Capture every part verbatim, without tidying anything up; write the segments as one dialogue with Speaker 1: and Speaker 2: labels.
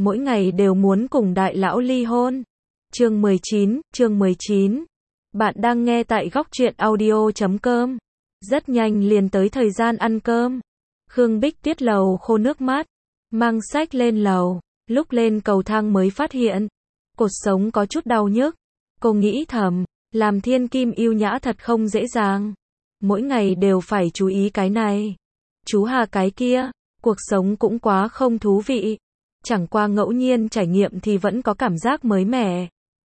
Speaker 1: mỗi ngày đều muốn cùng đại lão ly hôn. Chương mười chín, chương mười chín. Bạn đang nghe tại góc truyện audio chấm com. Rất nhanh liền tới thời gian ăn cơm. Khương Bích Tuyết lầu khô nước mắt, mang sách lên lầu, lúc lên cầu thang mới phát hiện, cột sống có chút đau nhức. Cô nghĩ thầm, làm thiên kim yêu nhã thật không dễ dàng. Mỗi ngày đều phải chú ý cái này, chú Hà cái kia, cuộc sống cũng quá không thú vị. Chẳng qua ngẫu nhiên trải nghiệm thì vẫn có cảm giác mới mẻ.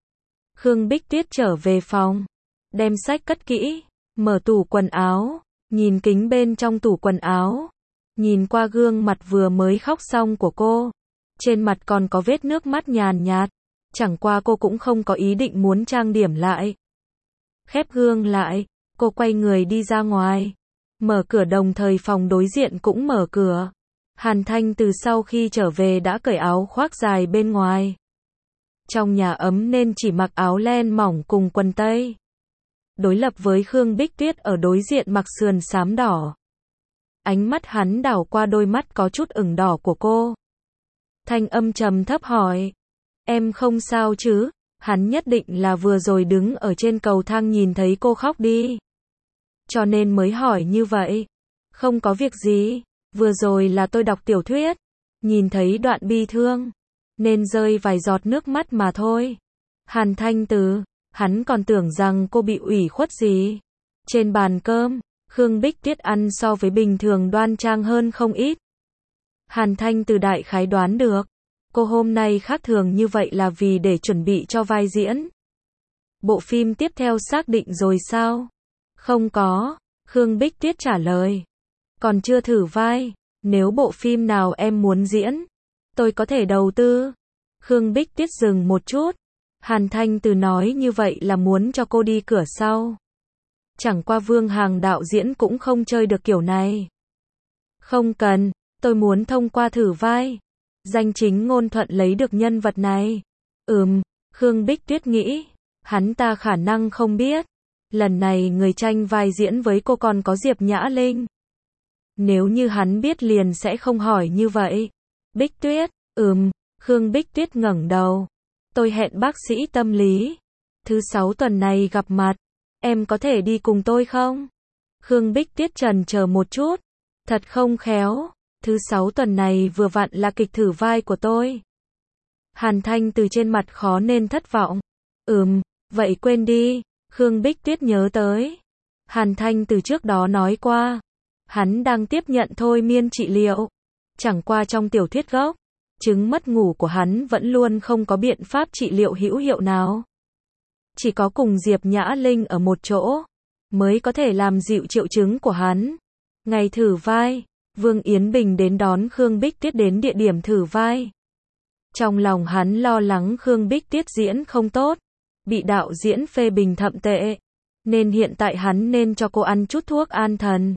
Speaker 1: Khương Bích Tuyết trở về phòng, đem sách cất kỹ, mở tủ quần áo, nhìn kính bên trong tủ quần áo, nhìn qua gương mặt vừa mới khóc xong của cô. Trên mặt còn có vết nước mắt nhàn nhạt, chẳng qua cô cũng không có ý định muốn trang điểm lại. Khép gương lại, cô quay người đi ra ngoài, mở cửa đồng thời phòng đối diện cũng mở cửa. Hàn Thanh từ sau khi trở về đã cởi áo khoác dài bên ngoài. Trong nhà ấm nên chỉ mặc áo len mỏng cùng quần tây. Đối lập với Khương Bích Tuyết ở đối diện mặc sườn xám đỏ. Ánh mắt hắn đảo qua đôi mắt có chút ửng đỏ của cô. Thanh âm trầm thấp hỏi, em không sao chứ? Hắn nhất định là vừa rồi đứng ở trên cầu thang nhìn thấy cô khóc đi, cho nên mới hỏi như vậy. Không có việc gì, vừa rồi là tôi đọc tiểu thuyết, nhìn thấy đoạn bi thương, nên rơi vài giọt nước mắt mà thôi. Hàn Thanh Từ, hắn còn tưởng rằng cô bị ủy khuất gì. Trên bàn cơm, Khương Bích Tuyết ăn so với bình thường đoan trang hơn không ít. Hàn Thanh Từ đại khái đoán được, cô hôm nay khác thường như vậy là vì để chuẩn bị cho vai diễn. Bộ phim tiếp theo xác định rồi sao? Không có, Khương Bích Tuyết trả lời. Còn chưa thử vai, nếu bộ phim nào em muốn diễn, tôi có thể đầu tư. Khương Bích Tuyết dừng một chút. Hàn Thanh Từ nói như vậy là muốn cho cô đi cửa sau. Chẳng qua Vương Hàng đạo diễn cũng không chơi được kiểu này. Không cần, tôi muốn thông qua thử vai, danh chính ngôn thuận lấy được nhân vật này. Ừm, Khương Bích Tuyết nghĩ, hắn ta khả năng không biết. Lần này người tranh vai diễn với cô còn có Diệp Nhã Linh. Nếu như hắn biết liền sẽ không hỏi như vậy. Bích Tuyết, ừm, Khương Bích Tuyết ngẩng đầu. Tôi hẹn bác sĩ tâm lý. Thứ sáu tuần này gặp mặt. Em có thể đi cùng tôi không? Khương Bích Tuyết chần chờ một chút. Thật không khéo. Thứ sáu tuần này vừa vặn là kịch thử vai của tôi. Hàn Thanh từ trên mặt khó nên thất vọng. Ừm, vậy quên đi. Khương Bích Tuyết nhớ tới. Hàn Thanh từ trước đó nói qua. Hắn đang tiếp nhận thôi miên trị liệu. Chẳng qua trong tiểu thuyết gốc, chứng mất ngủ của hắn vẫn luôn không có biện pháp trị liệu hữu hiệu nào. Chỉ có cùng Diệp Nhã Linh ở một chỗ, mới có thể làm dịu triệu chứng của hắn. Ngày thử vai, Vương Yến Bình đến đón Khương Bích Tuyết đến địa điểm thử vai. Trong lòng hắn lo lắng Khương Bích Tuyết diễn không tốt, bị đạo diễn phê bình thậm tệ, nên hiện tại hắn nên cho cô ăn chút thuốc an thần.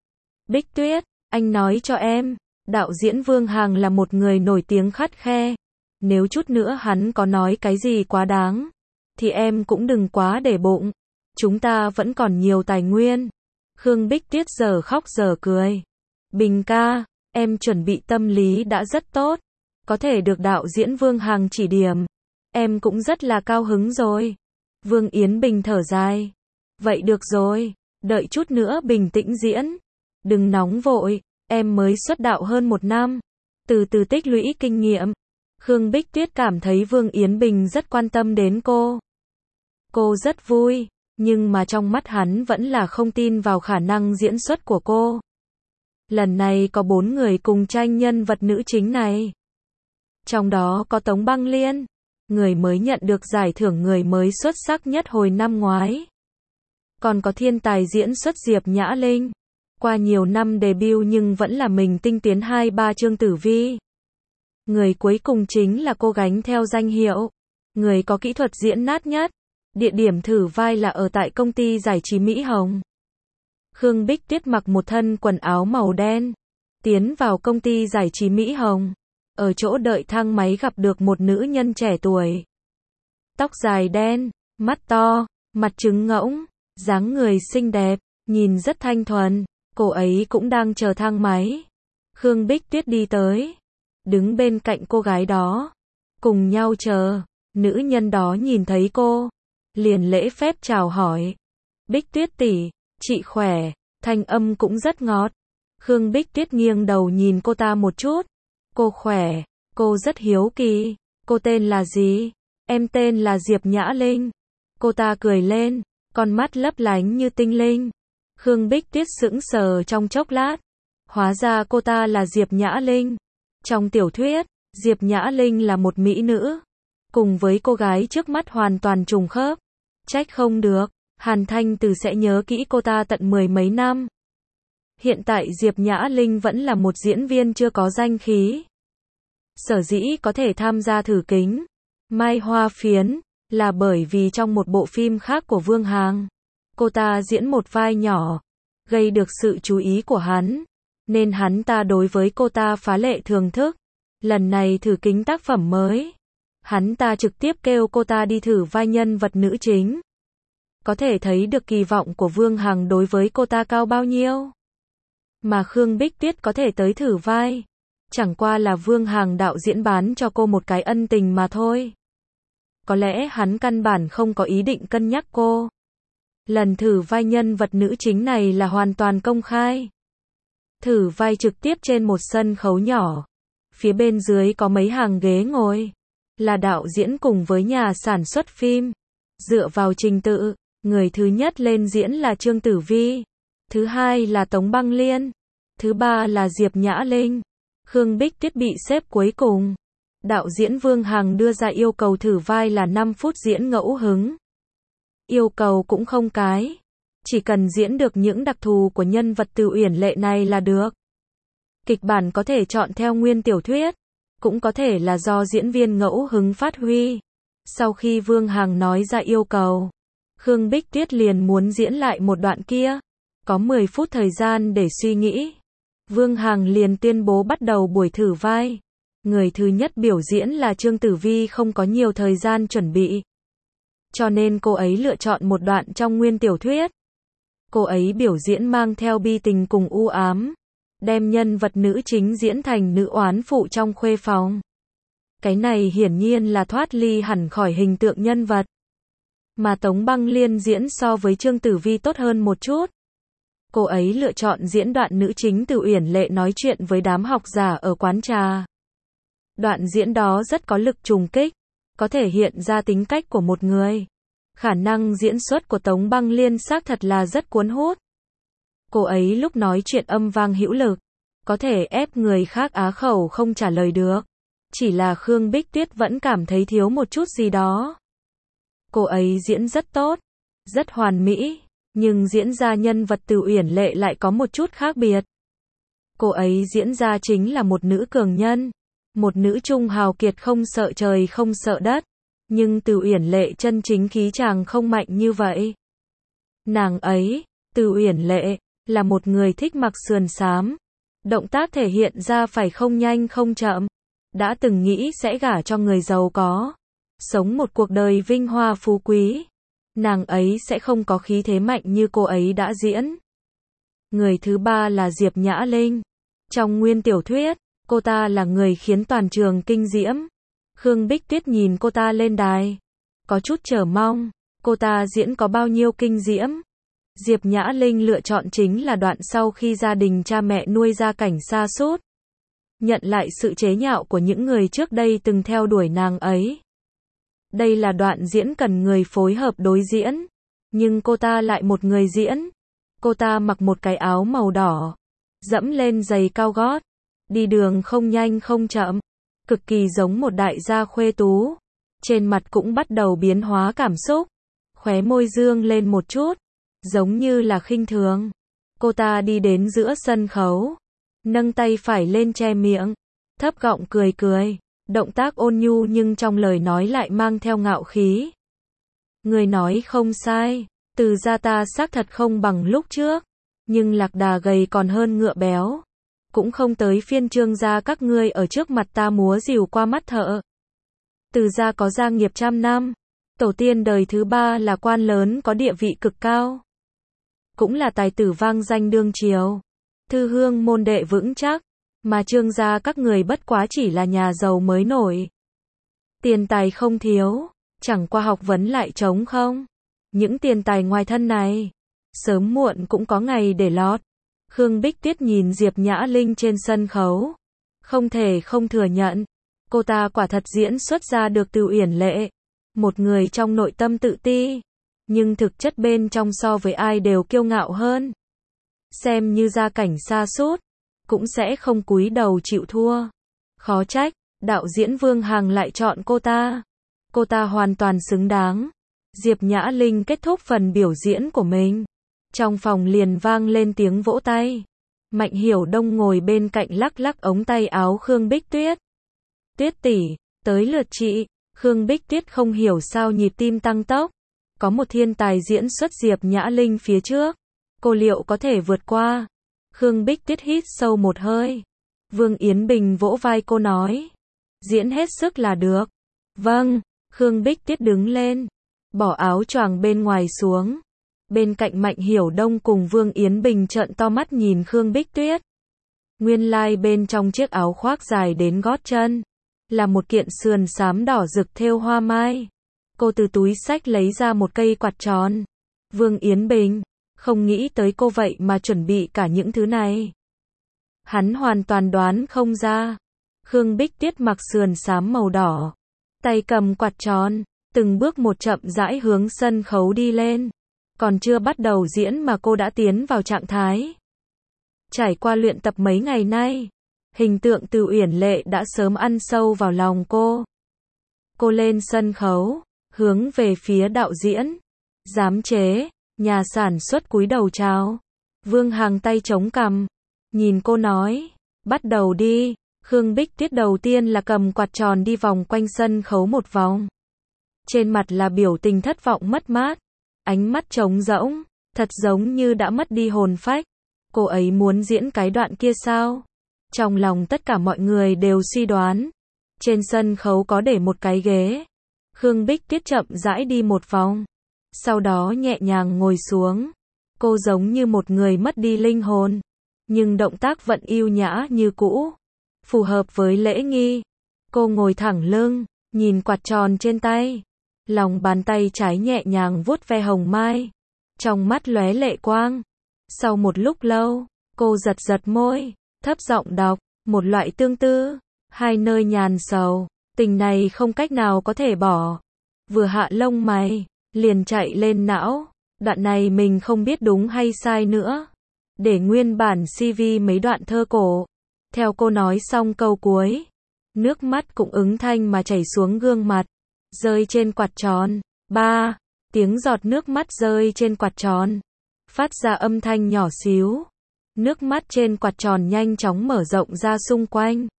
Speaker 1: Bích Tuyết, anh nói cho em, đạo diễn Vương Hàng là một người nổi tiếng khắt khe. Nếu chút nữa hắn có nói cái gì quá đáng, thì em cũng đừng quá để bụng. Chúng ta vẫn còn nhiều tài nguyên. Khương Bích Tuyết giờ khóc giờ cười. Bình ca, em chuẩn bị tâm lý đã rất tốt. Có thể được đạo diễn Vương Hàng chỉ điểm, em cũng rất là cao hứng rồi. Vương Yến Bình thở dài. Vậy được rồi, đợi chút nữa bình tĩnh diễn. Đừng nóng vội, em mới xuất đạo hơn một năm. Từ từ tích lũy kinh nghiệm. Khương Bích Tuyết cảm thấy Vương Yến Bình rất quan tâm đến cô. Cô rất vui, nhưng mà trong mắt hắn vẫn là không tin vào khả năng diễn xuất của cô. Lần này có bốn người cùng tranh nhân vật nữ chính này. Trong đó có Tống Băng Liên, người mới nhận được giải thưởng người mới xuất sắc nhất hồi năm ngoái. Còn có thiên tài diễn xuất Diệp Nhã Linh. Qua nhiều năm debut nhưng vẫn là mình tinh tiến hai ba Trương Tử Vi. Người cuối cùng chính là cô gánh theo danh hiệu, người có kỹ thuật diễn nát nhất. Địa điểm thử vai là ở tại công ty giải trí Mỹ Hồng. Khương Bích Tuyết mặc một thân quần áo màu đen, tiến vào công ty giải trí Mỹ Hồng. Ở chỗ đợi thang máy gặp được một nữ nhân trẻ tuổi. Tóc dài đen, mắt to, mặt trứng ngỗng, dáng người xinh đẹp, nhìn rất thanh thuần. Cô ấy cũng đang chờ thang máy. Khương Bích Tuyết đi tới, đứng bên cạnh cô gái đó, cùng nhau chờ. Nữ nhân đó nhìn thấy cô, liền lễ phép chào hỏi. Bích Tuyết tỷ, chị khỏe, thanh âm cũng rất ngọt. Khương Bích Tuyết nghiêng đầu nhìn cô ta một chút. Cô khỏe, cô rất hiếu kỳ. Cô tên là gì? Em tên là Diệp Nhã Linh. Cô ta cười lên, con mắt lấp lánh như tinh linh. Khương Bích Tuyết sững sờ trong chốc lát. Hóa ra cô ta là Diệp Nhã Linh. Trong tiểu thuyết, Diệp Nhã Linh là một mỹ nữ. Cùng với cô gái trước mắt hoàn toàn trùng khớp. Trách không được, Hàn Thanh Từ sẽ nhớ kỹ cô ta tận mười mấy năm. Hiện tại Diệp Nhã Linh vẫn là một diễn viên chưa có danh khí. Sở dĩ có thể tham gia thử kính Mai Hoa Phiến, là bởi vì trong một bộ phim khác của Vương Hằng, cô ta diễn một vai nhỏ, gây được sự chú ý của hắn, nên hắn ta đối với cô ta phá lệ thưởng thức. Lần này thử kính tác phẩm mới, hắn ta trực tiếp kêu cô ta đi thử vai nhân vật nữ chính. Có thể thấy được kỳ vọng của Vương Hằng đối với cô ta cao bao nhiêu. Mà Khương Bích Tuyết có thể tới thử vai, chẳng qua là Vương Hằng đạo diễn bán cho cô một cái ân tình mà thôi. Có lẽ hắn căn bản không có ý định cân nhắc cô. Lần thử vai nhân vật nữ chính này là hoàn toàn công khai. Thử vai trực tiếp trên một sân khấu nhỏ. Phía bên dưới có mấy hàng ghế ngồi. Là đạo diễn cùng với nhà sản xuất phim. Dựa vào trình tự, người thứ nhất lên diễn là Trương Tử Vi. Thứ hai là Tống Băng Liên. Thứ ba là Diệp Nhã Linh. Khương Bích Tuyết bị xếp cuối cùng. Đạo diễn Vương Hằng đưa ra yêu cầu thử vai là năm phút diễn ngẫu hứng. Yêu cầu cũng không cái. Chỉ cần diễn được những đặc thù của nhân vật Từ Uyển Lệ này là được. Kịch bản có thể chọn theo nguyên tiểu thuyết. Cũng có thể là do diễn viên ngẫu hứng phát huy. Sau khi Vương Hằng nói ra yêu cầu, Khương Bích Tuyết liền muốn diễn lại một đoạn kia. Có mười phút thời gian để suy nghĩ. Vương Hằng liền tuyên bố bắt đầu buổi thử vai. Người thứ nhất biểu diễn là Trương Tử Vi không có nhiều thời gian chuẩn bị. Cho nên cô ấy lựa chọn một đoạn trong nguyên tiểu thuyết. Cô ấy biểu diễn mang theo bi tình cùng u ám. Đem nhân vật nữ chính diễn thành nữ oán phụ trong khuê phòng. Cái này hiển nhiên là thoát ly hẳn khỏi hình tượng nhân vật. Mà Tống Băng Liên diễn so với Trương Tử Vi tốt hơn một chút. Cô ấy lựa chọn diễn đoạn nữ chính Từ Uyển Lệ nói chuyện với đám học giả ở quán trà. Đoạn diễn đó rất có lực trùng kích, có thể hiện ra tính cách của một người. Khả năng diễn xuất của Tống Băng Liên xác thật là rất cuốn hút. Cô ấy lúc nói chuyện âm vang hữu lực, có thể ép người khác á khẩu không trả lời được. Chỉ là Khương Bích Tuyết vẫn cảm thấy thiếu một chút gì đó. Cô ấy diễn rất tốt, rất hoàn mỹ, nhưng diễn ra nhân vật Từ Uyển Lệ lại có một chút khác biệt. Cô ấy diễn ra chính là một nữ cường nhân, một nữ trung hào kiệt không sợ trời không sợ đất, nhưng Từ Uyển Lệ chân chính khí chàng không mạnh như vậy. Nàng ấy, Từ Uyển Lệ, là một người thích mặc sườn xám, động tác thể hiện ra phải không nhanh không chậm, đã từng nghĩ sẽ gả cho người giàu có, sống một cuộc đời vinh hoa phú quý. Nàng ấy sẽ không có khí thế mạnh như cô ấy đã diễn. Người thứ ba là Diệp Nhã Linh. Trong nguyên tiểu thuyết, cô ta là người khiến toàn trường kinh diễm. Khương Bích Tuyết nhìn cô ta lên đài, có chút chờ mong, cô ta diễn có bao nhiêu kinh diễm. Diệp Nhã Linh lựa chọn chính là đoạn sau khi gia đình cha mẹ nuôi ra cảnh sa sút, nhận lại sự chế nhạo của những người trước đây từng theo đuổi nàng ấy. Đây là đoạn diễn cần người phối hợp đối diễn, nhưng cô ta lại một người diễn. Cô ta mặc một cái áo màu đỏ, dẫm lên giày cao gót, đi đường không nhanh không chậm, cực kỳ giống một đại gia khuê tú. Trên mặt cũng bắt đầu biến hóa cảm xúc, khóe môi dương lên một chút, giống như là khinh thường. Cô ta đi đến giữa sân khấu, nâng tay phải lên che miệng, thấp giọng cười cười, động tác ôn nhu nhưng trong lời nói lại mang theo ngạo khí. Người nói không sai, Từ gia ta xác thật không bằng lúc trước, nhưng lạc đà gầy còn hơn ngựa béo. Cũng không tới phiên Trương gia các ngươi ở trước mặt ta múa rìu qua mắt thợ. Từ gia có gia nghiệp trăm năm, tổ tiên đời thứ ba là quan lớn có địa vị cực cao, cũng là tài tử vang danh đương triều, thư hương môn đệ vững chắc, Mà Trương gia các người bất quá chỉ là nhà giàu mới nổi. Tiền tài không thiếu, chẳng qua học vấn lại trống không. Những tiền tài ngoài thân này, sớm muộn cũng có ngày để lót. Khương Bích Tuyết nhìn Diệp Nhã Linh trên sân khấu. Không thể không thừa nhận, cô ta quả thật diễn xuất ra được Từ Uyển Lệ. Một người trong nội tâm tự ti, nhưng thực chất bên trong so với ai đều kiêu ngạo hơn. Xem như gia cảnh sa sút, cũng sẽ không cúi đầu chịu thua. Khó trách, đạo diễn Vương Hằng lại chọn cô ta. Cô ta hoàn toàn xứng đáng. Diệp Nhã Linh kết thúc phần biểu diễn của mình. Trong phòng liền vang lên tiếng vỗ tay. Mạnh Hiểu Đông ngồi bên cạnh lắc lắc ống tay áo Khương Bích Tuyết. Tuyết tỷ, tới lượt chị. Khương Bích Tuyết không hiểu sao nhịp tim tăng tốc. Có một thiên tài diễn xuất Diệp Nhã Linh phía trước. Cô liệu có thể vượt qua? Khương Bích Tuyết hít sâu một hơi. Vương Yến Bình vỗ vai cô nói. Diễn hết sức là được. Vâng. Khương Bích Tuyết đứng lên. Bỏ áo choàng bên ngoài xuống. Bên cạnh Mạnh Hiểu Đông cùng Vương Yến Bình trợn to mắt nhìn Khương Bích Tuyết. Nguyên lai like bên trong chiếc áo khoác dài đến gót chân là một kiện sườn xám đỏ rực thêu hoa mai. Cô từ túi xách lấy ra một cây quạt tròn. Vương Yến Bình, không nghĩ tới cô vậy mà chuẩn bị cả những thứ này. Hắn hoàn toàn đoán không ra. Khương Bích Tuyết mặc sườn xám màu đỏ, tay cầm quạt tròn, từng bước một chậm rãi hướng sân khấu đi lên. Còn chưa bắt đầu diễn mà cô đã tiến vào trạng thái. Trải qua luyện tập mấy ngày nay, hình tượng Từ Uyển Lệ đã sớm ăn sâu vào lòng cô. Cô lên sân khấu, hướng về phía đạo diễn, giám chế, nhà sản xuất cúi đầu chào. Vương Hằng tay chống cằm, nhìn cô nói, bắt đầu đi. Khương Bích Tuyết đầu tiên là cầm quạt tròn đi vòng quanh sân khấu một vòng. Trên mặt là biểu tình thất vọng mất mát, ánh mắt trống rỗng, thật giống như đã mất đi hồn phách. Cô ấy muốn diễn cái đoạn kia sao? Trong lòng tất cả mọi người đều suy đoán. Trên sân khấu có để một cái ghế. Khương Bích Tuyết chậm rãi đi một vòng, sau đó nhẹ nhàng ngồi xuống. Cô giống như một người mất đi linh hồn, nhưng động tác vẫn yêu nhã như cũ, phù hợp với lễ nghi. Cô ngồi thẳng lưng, nhìn quạt tròn trên tay, lòng bàn tay trái nhẹ nhàng vuốt ve hồng mai, trong mắt lóe lệ quang. Sau một lúc lâu, cô giật giật môi, thấp giọng đọc, một loại tương tư, hai nơi nhàn sầu, tình này không cách nào có thể bỏ. Vừa hạ lông mày, liền chạy lên não, đoạn này mình không biết đúng hay sai nữa. Để nguyên bản xê vê mấy đoạn thơ cổ. Theo cô nói xong câu cuối, nước mắt cũng ứng thanh mà chảy xuống gương mặt, rơi trên quạt tròn. Ba, tiếng giọt nước mắt rơi trên quạt tròn, phát ra âm thanh nhỏ xíu. Nước mắt trên quạt tròn nhanh chóng mở rộng ra xung quanh.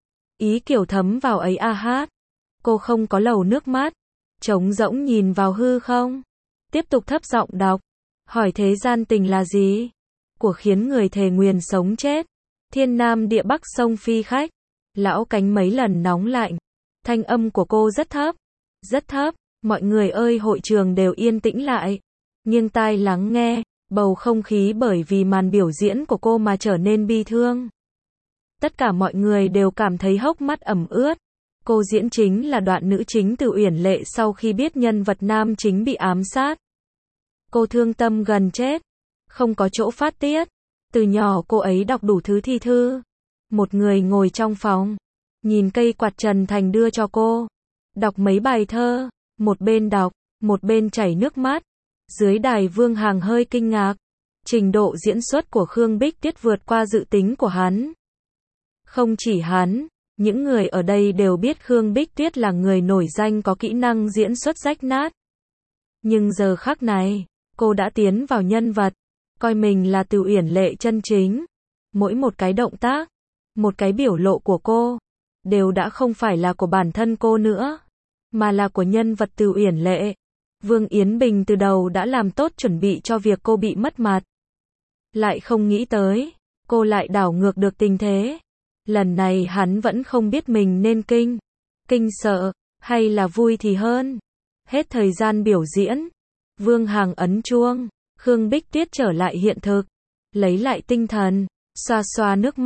Speaker 1: Ý kiểu thấm vào ấy a hát. Cô không có lầu nước mắt, trống rỗng nhìn vào hư không. Tiếp tục thấp giọng đọc, hỏi thế gian tình là gì? Của khiến người thề nguyền sống chết. Thiên nam địa bắc sông phi khách. Lão cánh mấy lần nóng lạnh. Thanh âm của cô rất thấp, rất thấp. Mọi người ơi, hội trường đều yên tĩnh lại, nghiêng tai lắng nghe. Bầu không khí bởi vì màn biểu diễn của cô mà trở nên bi thương. Tất cả mọi người đều cảm thấy hốc mắt ẩm ướt. Cô diễn chính là đoạn nữ chính Từ Uyển Lệ sau khi biết nhân vật nam chính bị ám sát. Cô thương tâm gần chết, không có chỗ phát tiết. Từ nhỏ cô ấy đọc đủ thứ thi thư. Một người ngồi trong phòng, nhìn cây quạt Trần Thành đưa cho cô, đọc mấy bài thơ, một bên đọc, một bên chảy nước mắt. Dưới đài Vương Hằng hơi kinh ngạc, trình độ diễn xuất của Khương Bích Tuyết vượt qua dự tính của hắn. Không chỉ hắn, những người ở đây đều biết Khương Bích Tuyết là người nổi danh có kỹ năng diễn xuất rách nát. Nhưng giờ khắc này, cô đã tiến vào nhân vật, coi mình là Từ Uyển Lệ chân chính. Mỗi một cái động tác, một cái biểu lộ của cô, đều đã không phải là của bản thân cô nữa, mà là của nhân vật Từ Uyển Lệ. Vương Yến Bình từ đầu đã làm tốt chuẩn bị cho việc cô bị mất mặt. Lại không nghĩ tới, cô lại đảo ngược được tình thế. Lần này hắn vẫn không biết mình nên kinh, kinh sợ, hay là vui thì hơn. Hết thời gian biểu diễn, Vương Hằng ấn chuông, Khương Bích Tuyết trở lại hiện thực, lấy lại tinh thần, xoa xoa nước mắt,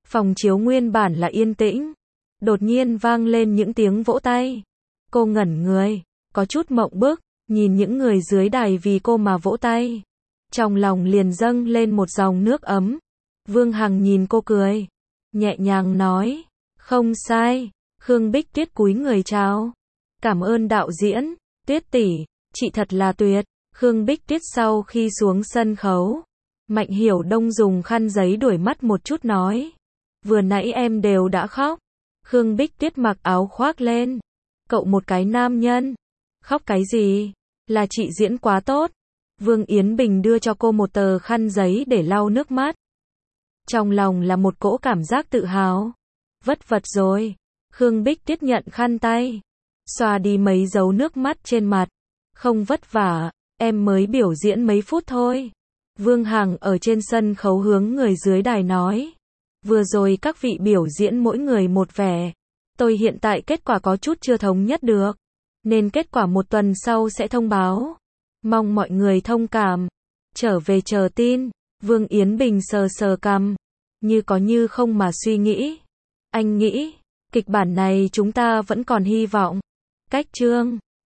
Speaker 1: Phòng chiếu nguyên bản là yên tĩnh. Đột nhiên vang lên những tiếng vỗ tay. Cô ngẩn người, có chút mộng bức, nhìn những người dưới đài vì cô mà vỗ tay. Trong lòng liền dâng lên một dòng nước ấm. Vương Hằng nhìn cô cười, nhẹ nhàng nói, không sai. Khương Bích Tuyết cúi người chào. Cảm ơn đạo diễn, Tuyết tỷ, chị thật là tuyệt. Khương Bích Tuyết sau khi xuống sân khấu, Mạnh Hiểu Đông dùng khăn giấy đuổi mắt một chút nói, vừa nãy em đều đã khóc. Khương Bích Tuyết mặc áo khoác lên, cậu một cái nam nhân, khóc cái gì, là chị diễn quá tốt. Vương Yến Bình đưa cho cô một tờ khăn giấy để lau nước mắt. Trong lòng là một cỗ cảm giác tự hào. Vất vật rồi. Khương Bích Tuyết nhận khăn tay, xoa đi mấy dấu nước mắt trên mặt. Không vất vả, em mới biểu diễn mấy phút thôi. Vương Hằng ở trên sân khấu hướng người dưới đài nói, vừa rồi các vị biểu diễn mỗi người một vẻ. Tôi hiện tại kết quả có chút chưa thống nhất được, nên kết quả một tuần sau sẽ thông báo. Mong mọi người thông cảm. Trở về chờ tin. Vương Yến Bình sờ sờ cằm, như có như không mà suy nghĩ. Anh nghĩ, kịch bản này chúng ta vẫn còn hy vọng. Cách chương